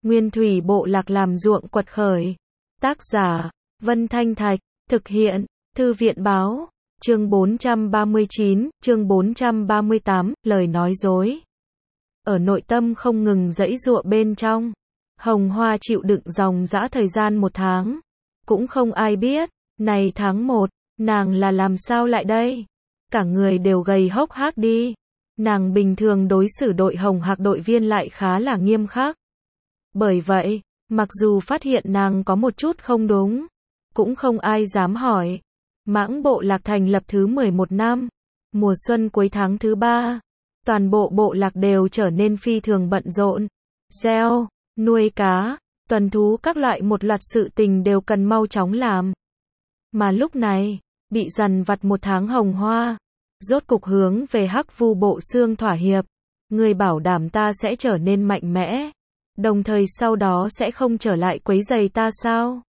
Nguyên thủy bộ lạc làm ruộng quật khởi. Tác giả, Vân Thanh Thạch, thực hiện, Thư viện báo, chương 439, chương 438, lời nói dối. Ở nội tâm không ngừng giãy giụa bên trong, Hồng Hoa chịu đựng dòng dã thời gian 1 tháng. Cũng không ai biết, này tháng 1, nàng là làm sao lại đây? Cả người đều gầy hốc hác đi. Nàng bình thường đối xử đội Hồng Hạc đội viên lại khá là nghiêm khắc. Bởi vậy, mặc dù phát hiện nàng có một chút không đúng, cũng không ai dám hỏi. Mãng bộ lạc thành lập thứ 11 năm, mùa xuân cuối tháng thứ 3, toàn bộ bộ lạc đều trở nên phi thường bận rộn. Gieo, nuôi cá, tuần thú các loại một loạt sự tình đều cần mau chóng làm. Mà lúc này, bị dằn vặt 1 tháng Hồng Hoa, rốt cục hướng về Hắc Vu Bộ Xương thỏa hiệp. Ngươi bảo đảm ta sẽ trở nên mạnh mẽ, đồng thời sau đó sẽ không trở lại quấy rầy ta sao?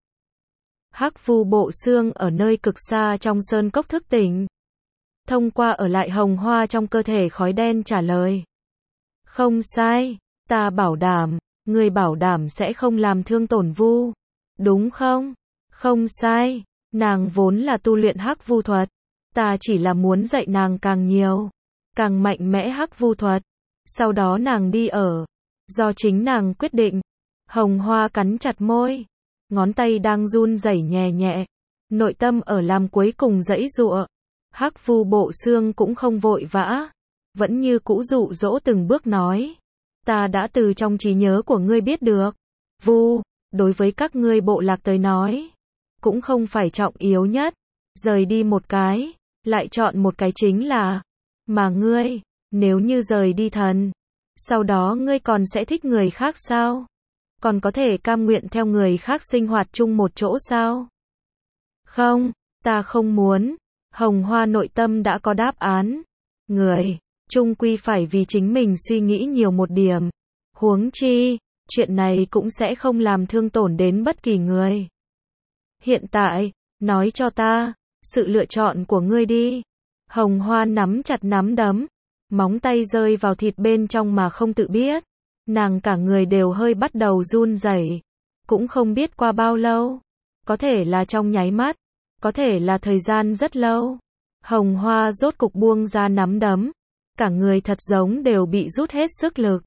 Hắc Vu Bộ Xương ở nơi cực xa trong sơn cốc thức tỉnh. Thông qua ở lại Hồng Hoa trong cơ thể khói đen trả lời. Không sai, ta bảo đảm, ngươi bảo đảm sẽ không làm thương tổn Vu, đúng không? Không sai, nàng vốn là tu luyện Hắc Vu thuật, ta chỉ là muốn dạy nàng càng nhiều, càng mạnh mẽ Hắc Vu thuật, sau đó nàng đi ở, do chính nàng quyết định. Hồng Hoa cắn chặt môi, ngón tay đang run rẩy nhẹ nhẹ, nội tâm ở làm cuối cùng giãy giụa. Hắc Vu Bộ Xương cũng không vội vã, vẫn như cũ dụ dỗ từng bước nói, ta đã từ trong trí nhớ của ngươi biết được, Vu, đối với các ngươi bộ lạc tới nói, cũng không phải trọng yếu nhất, rời đi một cái, lại chọn một cái chính là, mà ngươi, nếu như rời đi thần, sau đó ngươi còn sẽ thích người khác sao? Còn có thể cam nguyện theo người khác sinh hoạt chung một chỗ sao? Không, ta không muốn. Hồng Hoa nội tâm đã có đáp án. Người, chung quy phải vì chính mình suy nghĩ nhiều một điểm. Huống chi, chuyện này cũng sẽ không làm thương tổn đến bất kỳ người. Hiện tại, nói cho ta, sự lựa chọn của ngươi đi. Hồng Hoa nắm chặt nắm đấm, móng tay rơi vào thịt bên trong mà không tự biết. Nàng cả người đều hơi bắt đầu run rẩy, cũng không biết qua bao lâu, có thể là trong nháy mắt, có thể là thời gian rất lâu. Hồng Hoa rốt cục buông ra nắm đấm, cả người thật giống đều bị rút hết sức lực.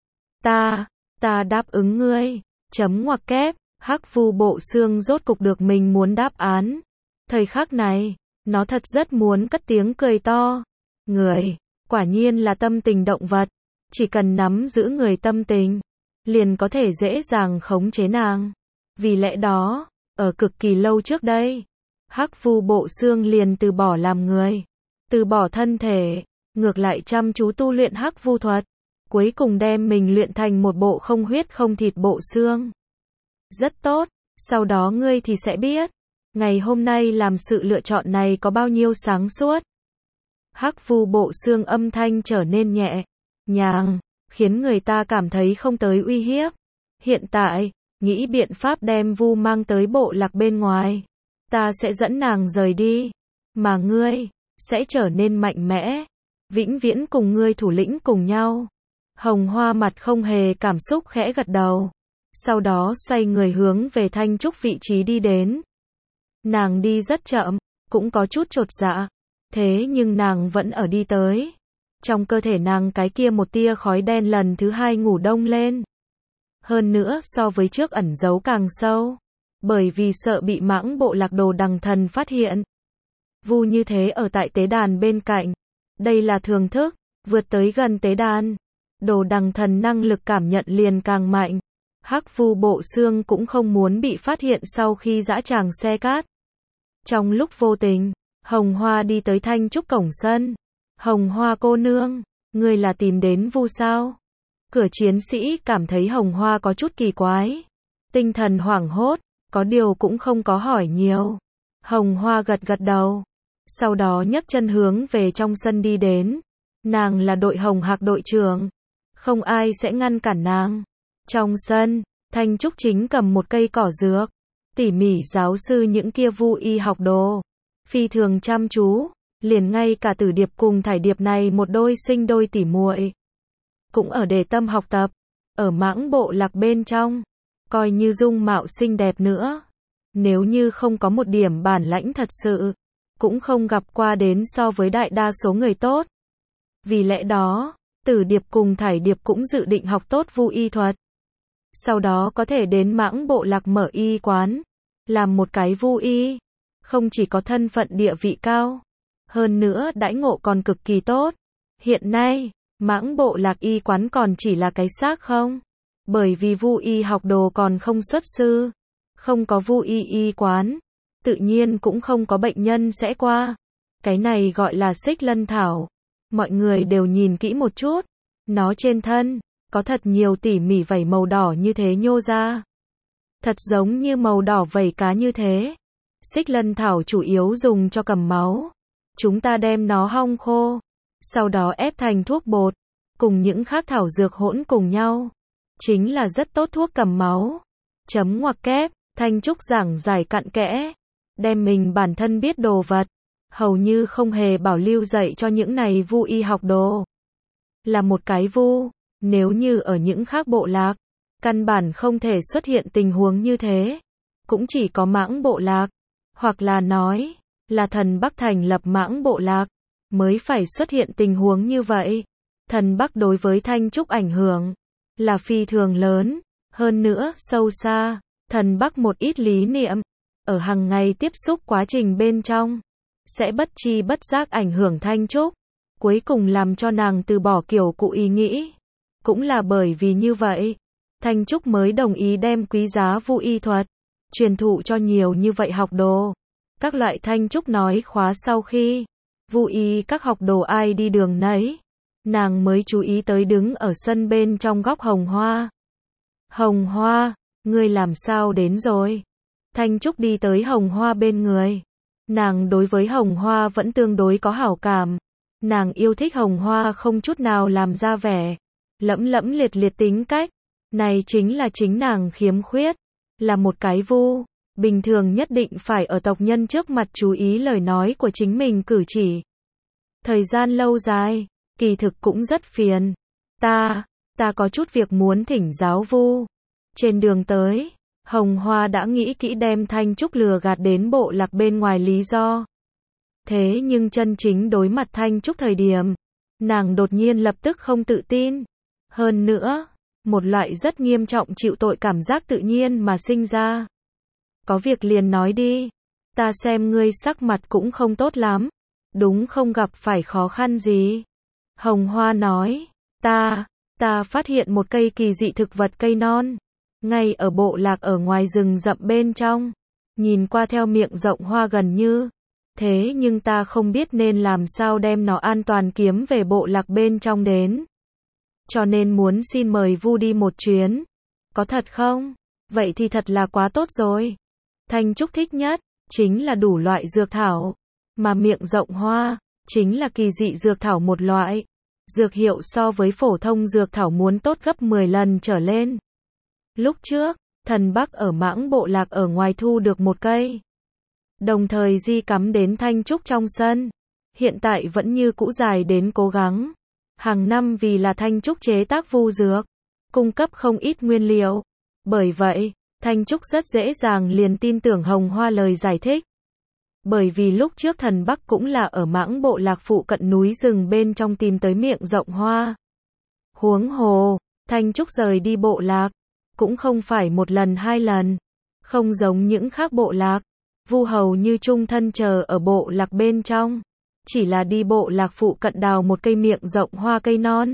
Ta đáp ứng ngươi, chấm ngoặc kép, Hắc Vu Bộ Xương rốt cục được mình muốn đáp án. Thời khắc này, nó thật rất muốn cất tiếng cười to. Người, quả nhiên là tâm tình động vật. Chỉ cần nắm giữ người tâm tình, liền có thể dễ dàng khống chế nàng. Vì lẽ đó, ở cực kỳ lâu trước đây, Hắc Vu Bộ Xương liền từ bỏ làm người, từ bỏ thân thể, ngược lại chăm chú tu luyện Hắc Vu thuật, cuối cùng đem mình luyện thành một bộ không huyết không thịt bộ xương. Rất tốt, sau đó ngươi thì sẽ biết, ngày hôm nay làm sự lựa chọn này có bao nhiêu sáng suốt. Hắc Vu Bộ Xương âm thanh trở nên nhẹ nhàng, khiến người ta cảm thấy không tới uy hiếp. Hiện tại, nghĩ biện pháp đem Vu mang tới bộ lạc bên ngoài. Ta sẽ dẫn nàng rời đi, mà ngươi sẽ trở nên mạnh mẽ, vĩnh viễn cùng ngươi thủ lĩnh cùng nhau. Hồng Hoa mặt không hề cảm xúc khẽ gật đầu, sau đó xoay người hướng về Thanh Trúc vị trí đi đến. Nàng đi rất chậm, cũng có chút chột dạ, thế nhưng nàng vẫn ở đi tới. Trong cơ thể nàng cái kia một tia khói đen lần thứ 2 ngủ đông lên. Hơn nữa so với trước ẩn giấu càng sâu. Bởi vì sợ bị mãng bộ lạc Đồ Đằng Thần phát hiện. Vu như thế ở tại tế đàn bên cạnh. Đây là thường thức, vượt tới gần tế đàn. Đồ Đằng Thần năng lực cảm nhận liền càng mạnh. Hắc Vu Bộ Xương cũng không muốn bị phát hiện sau khi dã tràng xe cát. Trong lúc vô tình, Hồng Hoa đi tới Thanh Trúc cổng sân. Hồng Hoa cô nương, ngươi là tìm đến Vu sao? Cửa chiến sĩ cảm thấy Hồng Hoa có chút kỳ quái. Tinh thần hoảng hốt, có điều cũng không có hỏi nhiều. Hồng Hoa gật gật đầu. Sau đó nhấc chân hướng về trong sân đi đến. Nàng là đội Hồng Hạc đội trưởng. Không ai sẽ ngăn cản nàng. Trong sân, Thanh Trúc chính cầm một cây cỏ dược. Tỉ mỉ giáo sư những kia Vu y học đồ. Phi thường chăm chú. Liền ngay cả Tử Điệp cùng Thải Điệp này một đôi sinh đôi tỉ muội cũng ở đề tâm học tập. Ở mãng bộ lạc bên trong, coi như dung mạo xinh đẹp nữa. Nếu như không có một điểm bản lãnh thật sự, cũng không gặp qua đến so với đại đa số người tốt. Vì lẽ đó, Tử Điệp cùng Thải Điệp cũng dự định học tốt Vu y thuật. Sau đó có thể đến Mãng Bộ Lạc mở y quán, làm một cái Vu y, không chỉ có thân phận địa vị cao, hơn nữa đãi ngộ còn cực kỳ tốt. Hiện nay, Mãng Bộ Lạc y quán còn chỉ là cái xác không, bởi vì Vu y học đồ còn không xuất sư, không có Vu y y quán, tự nhiên cũng không có bệnh nhân sẽ qua. Cái này gọi là Xích Lân thảo. Mọi người đều nhìn kỹ một chút, nó trên thân có thật nhiều tỉ mỉ vảy màu đỏ như thế nhô ra, thật giống như màu đỏ vảy cá như thế. Xích Lân thảo chủ yếu dùng cho cầm máu. Chúng ta đem nó hong khô, sau đó ép thành thuốc bột, cùng những khác thảo dược hỗn cùng nhau, chính là rất tốt thuốc cầm máu. Chấm ngoặc kép, Thanh Trúc giảng giải cặn kẽ, đem mình bản thân biết đồ vật, hầu như không hề bảo lưu dạy cho những này Vu y học đồ. Là một cái Vu, nếu như ở những khác bộ lạc, căn bản không thể xuất hiện tình huống như thế. Cũng chỉ có Mãng Bộ Lạc, hoặc là nói, là Thần Bắc thành lập Mãng Bộ Lạc, mới phải xuất hiện tình huống như vậy. Thần Bắc đối với Thanh Trúc ảnh hưởng là phi thường lớn, hơn nữa sâu xa. Thần Bắc một ít lý niệm, ở hàng ngày tiếp xúc quá trình bên trong, sẽ bất chi bất giác ảnh hưởng Thanh Trúc, cuối cùng làm cho nàng từ bỏ kiểu cũ ý nghĩ. Cũng là bởi vì như vậy, Thanh Trúc mới đồng ý đem quý giá Vu y thuật truyền thụ cho nhiều như vậy học đồ. Các loại Thanh Trúc nói khóa sau khi Vu y các học đồ ai đi đường nấy, nàng mới chú ý tới đứng ở sân bên trong góc Hồng Hoa. Hồng Hoa, ngươi làm sao đến rồi? Thanh Trúc đi tới Hồng Hoa bên người. Nàng đối với Hồng Hoa vẫn tương đối có hảo cảm. Nàng yêu thích Hồng Hoa không chút nào làm ra vẻ lẫm lẫm liệt liệt tính cách. Này chính là chính nàng khiếm khuyết. Là một cái Vu, bình thường nhất định phải ở tộc nhân trước mặt chú ý lời nói của chính mình cử chỉ. Thời gian lâu dài, kỳ thực cũng rất phiền. Ta có chút việc muốn thỉnh giáo Vu. Trên đường tới, Hồng Hoa đã nghĩ kỹ đem Thanh Trúc lừa gạt đến bộ lạc bên ngoài lý do. Thế nhưng chân chính đối mặt Thanh Trúc thời điểm, nàng đột nhiên lập tức không tự tin. Hơn nữa, một loại rất nghiêm trọng chịu tội cảm giác tự nhiên mà sinh ra. Có việc liền nói đi, ta xem ngươi sắc mặt cũng không tốt lắm, đúng không gặp phải khó khăn gì? Hồng Hoa nói, ta phát hiện một cây kỳ dị thực vật cây non, ngay ở bộ lạc ở ngoài rừng rậm bên trong, nhìn qua theo miệng rộng hoa gần như. Thế nhưng ta không biết nên làm sao đem nó an toàn kiếm về bộ lạc bên trong đến. Cho nên muốn xin mời Vu đi một chuyến. Có thật không? Vậy thì thật là quá tốt rồi. Thanh Trúc thích nhất, chính là đủ loại dược thảo. Mà miệng rộng hoa, chính là kỳ dị dược thảo một loại. Dược hiệu so với phổ thông dược thảo muốn tốt gấp 10 lần trở lên. Lúc trước, Thần Bắc ở Mãng Bộ Lạc ở ngoài thu được một cây. Đồng thời di cắm đến Thanh Trúc trong sân. Hiện tại vẫn như cũ dài đến cố gắng. Hàng năm vì là Thanh Trúc chế tác Vu dược, cung cấp không ít nguyên liệu. Bởi vậy, Thanh Trúc rất dễ dàng liền tin tưởng Hồng Hoa lời giải thích. Bởi vì lúc trước Thần Bắc cũng là ở Mãng Bộ Lạc phụ cận núi rừng bên trong tìm tới miệng rộng hoa. Huống hồ, Thanh Trúc rời đi bộ lạc, cũng không phải một lần hai lần. Không giống những khác bộ lạc, Vu hầu như chung thân chờ ở bộ lạc bên trong. Chỉ là đi bộ lạc phụ cận đào một cây miệng rộng hoa cây non.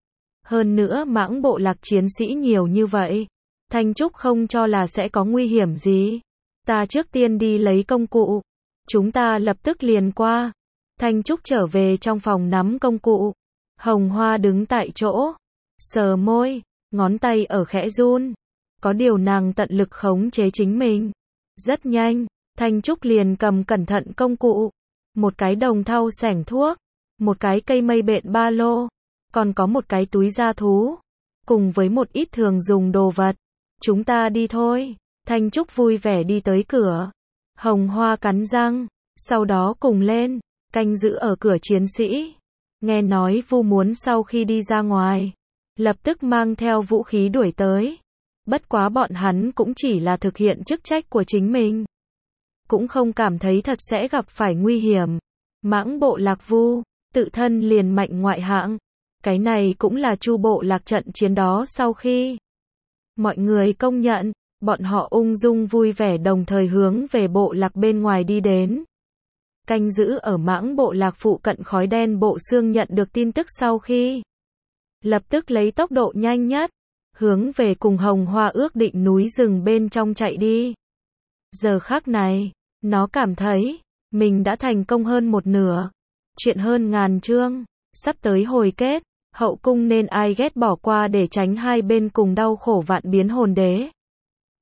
Hơn nữa Mãng Bộ Lạc chiến sĩ nhiều như vậy, Thanh Trúc không cho là sẽ có nguy hiểm gì. Ta trước tiên đi lấy công cụ, chúng ta lập tức liền qua. Thanh Trúc trở về trong phòng nắm công cụ. Hồng Hoa đứng tại chỗ, sờ môi, ngón tay ở khẽ run. Có điều nàng tận lực khống chế chính mình. Rất nhanh, Thanh Trúc liền cầm cẩn thận công cụ. Một cái đồng thau xẻng thuốc, một cái cây mây bện ba lô, còn có một cái túi da thú, cùng với một ít thường dùng đồ vật. Chúng ta đi thôi. Thanh Trúc vui vẻ đi tới cửa. Hồng Hoa cắn răng, sau đó cùng lên, canh giữ ở cửa chiến sĩ. Nghe nói Vu muốn sau khi đi ra ngoài, lập tức mang theo vũ khí đuổi tới. Bất quá bọn hắn cũng chỉ là thực hiện chức trách của chính mình. Cũng không cảm thấy thật sẽ gặp phải nguy hiểm. Mãng bộ lạc vu, tự thân liền mạnh ngoại hạng. Cái này cũng là Chu bộ lạc trận chiến đó sau khi mọi người công nhận, bọn họ ung dung vui vẻ đồng thời hướng về bộ lạc bên ngoài đi đến. Canh giữ ở mãng bộ lạc phụ cận khói đen bộ xương nhận được tin tức sau khi lập tức lấy tốc độ nhanh nhất, hướng về cùng Hồng Hoa ước định núi rừng bên trong chạy đi. Giờ khắc này, nó cảm thấy, mình đã thành công hơn một nửa. Chuyện hơn ngàn chương, sắp tới hồi kết, hậu cung nên ai ghét bỏ qua để tránh hai bên cùng đau khổ vạn biến hồn đế.